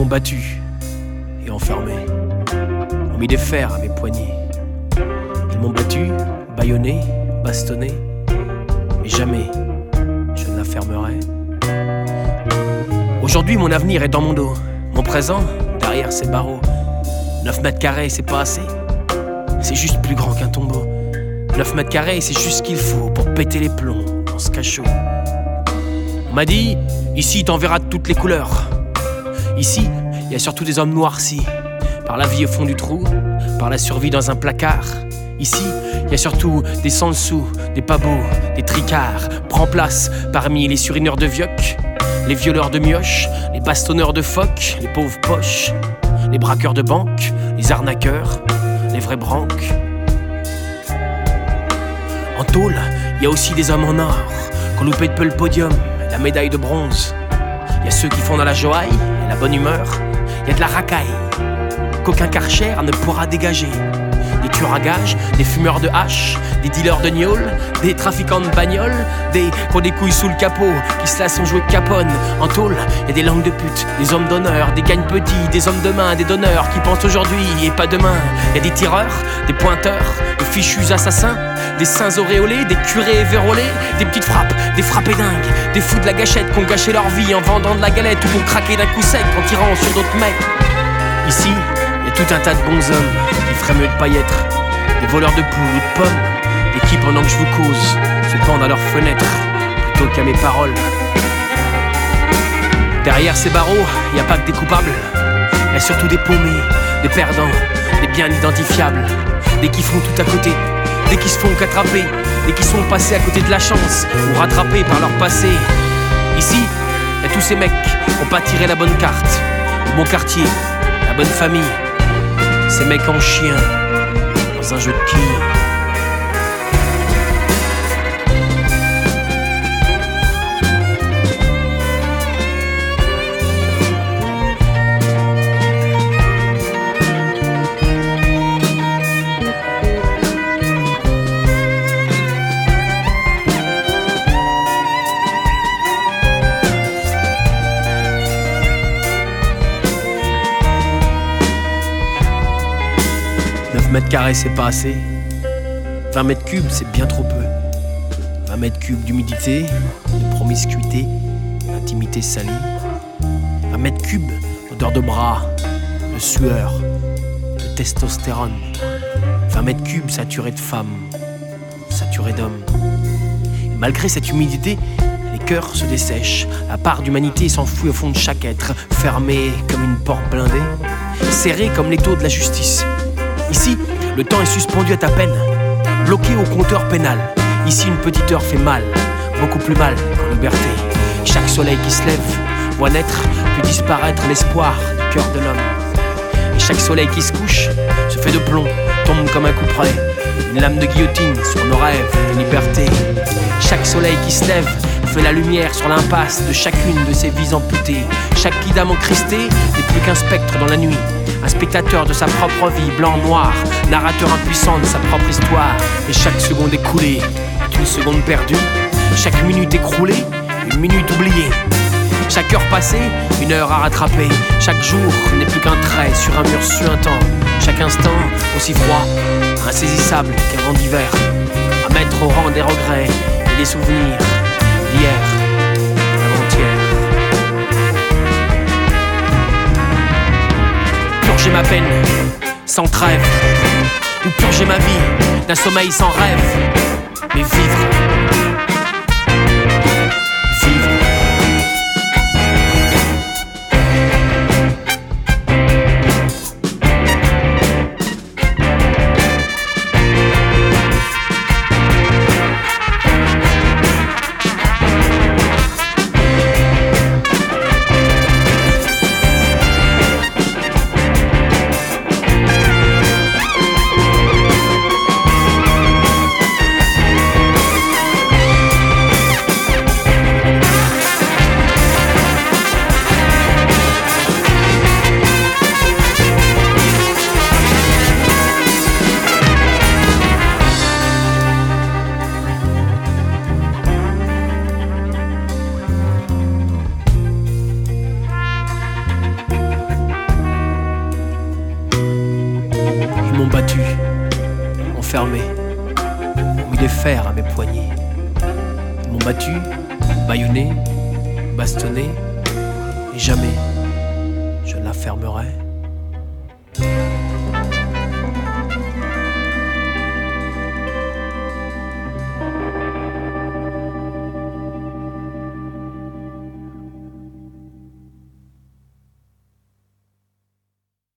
battu et enfermé. Ont mis des fers à mes poignets. Ils m'ont battu, bâillonné, bastonné. Mais jamais je ne la fermerai. Aujourd'hui mon avenir est dans mon dos. Mon présent derrière ces barreaux. 9 mètres carrés c'est pas assez. C'est juste plus grand qu'un tombeau. 9 mètres carrés c'est juste ce qu'il faut pour péter les plombs dans ce cachot. On m'a dit, ici t'en verras de toutes les couleurs. Ici, il y a surtout des hommes noircis par la vie au fond du trou, par la survie dans un placard. Ici, il y a surtout des sans-dessous, des pas beaux, des tricards. Prends place parmi les surineurs de vioc, les violeurs de mioches, les bastonneurs de phoques, les pauvres poches, les braqueurs de banque, les arnaqueurs, les vrais branques. En tôle, il y a aussi des hommes en or qu'on loupait de peu le podium, la médaille de bronze. Il y a ceux qui font dans la joaille et la bonne humeur. Il y a de la racaille qu'aucun Karcher ne pourra dégager. Des tueurs à gages, des fumeurs de hache, des dealers de gnôle, des trafiquants de bagnoles, des qui ont des couilles sous le capot, qui se laissent en jouer de capone. En tôle, il y a des langues de pute, des hommes d'honneur, des gagnes petits, des hommes de main, des donneurs qui pensent aujourd'hui et pas demain. Il y a des tireurs, des pointeurs, des fichus assassins, des saints auréolés, des curés vérolés, des petites frappes, des frappés dingues, des fous de la gâchette qui ont gâché leur vie en vendant de la galette ou qui ont craqué d'un coup sec en tirant sur d'autres mecs. Ici, il y a tout un tas de bons hommes qui feraient mieux de pas y être. Des voleurs de poules ou de pommes, et qui pendant que je vous cause se pendent à leurs fenêtres plutôt qu'à mes paroles. Derrière ces barreaux, il n'y a pas que des coupables. Il y a surtout des paumés, des perdants, des bien identifiables, des qui font tout à côté, des qui se font qu'attraper, des qui sont passés à côté de la chance ou rattrapés par leur passé. Ici, il y a tous ces mecs qui n'ont pas tiré la bonne carte, le bon quartier, la bonne famille. Ces mecs en chien dans un jeu de quilles. Mètres carrés c'est pas assez. 20 mètres cubes c'est bien trop peu. 20 mètres cubes d'humidité, de promiscuité, d'intimité salie. 20 mètres cubes d'odeur de bras, de sueur, de testostérone. 20 mètres cubes saturés de femmes, saturés d'hommes. Et malgré cette humidité, les cœurs se dessèchent. La part d'humanité s'enfouit au fond de chaque être, fermé comme une porte blindée, serré comme l'étau de la justice. Ici, le temps est suspendu à ta peine, bloqué au compteur pénal. Ici, une petite heure fait mal, beaucoup plus mal qu'en liberté. Chaque soleil qui se lève voit naître puis disparaître l'espoir du cœur de l'homme. Et chaque soleil qui se couche se fait de plomb, tombe comme un couperet, une lame de guillotine sur nos rêves de liberté. Chaque soleil qui se lève fait la lumière sur l'impasse de chacune de ces vies amputées. Chaque kidam encristé n'est plus qu'un spectre dans la nuit, un spectateur de sa propre vie, blanc-noir, narrateur impuissant de sa propre histoire. Et chaque seconde écoulée est une seconde perdue, chaque minute écroulée, une minute oubliée. Chaque heure passée, une heure à rattraper. Chaque jour n'est plus qu'un trait sur un mur suintant. Chaque instant aussi froid, insaisissable qu'un vent d'hiver, à mettre au rang des regrets et des souvenirs d'hier, d'avant-hier. Purger ma peine sans trêve, ou purger ma vie d'un sommeil sans rêve. Mais vivre, vivre. Ils m'ont battu, enfermé, ont mis des fers à mes poignets. Ils m'ont battu, bâillonné, bastonné, et jamais je ne la fermerai.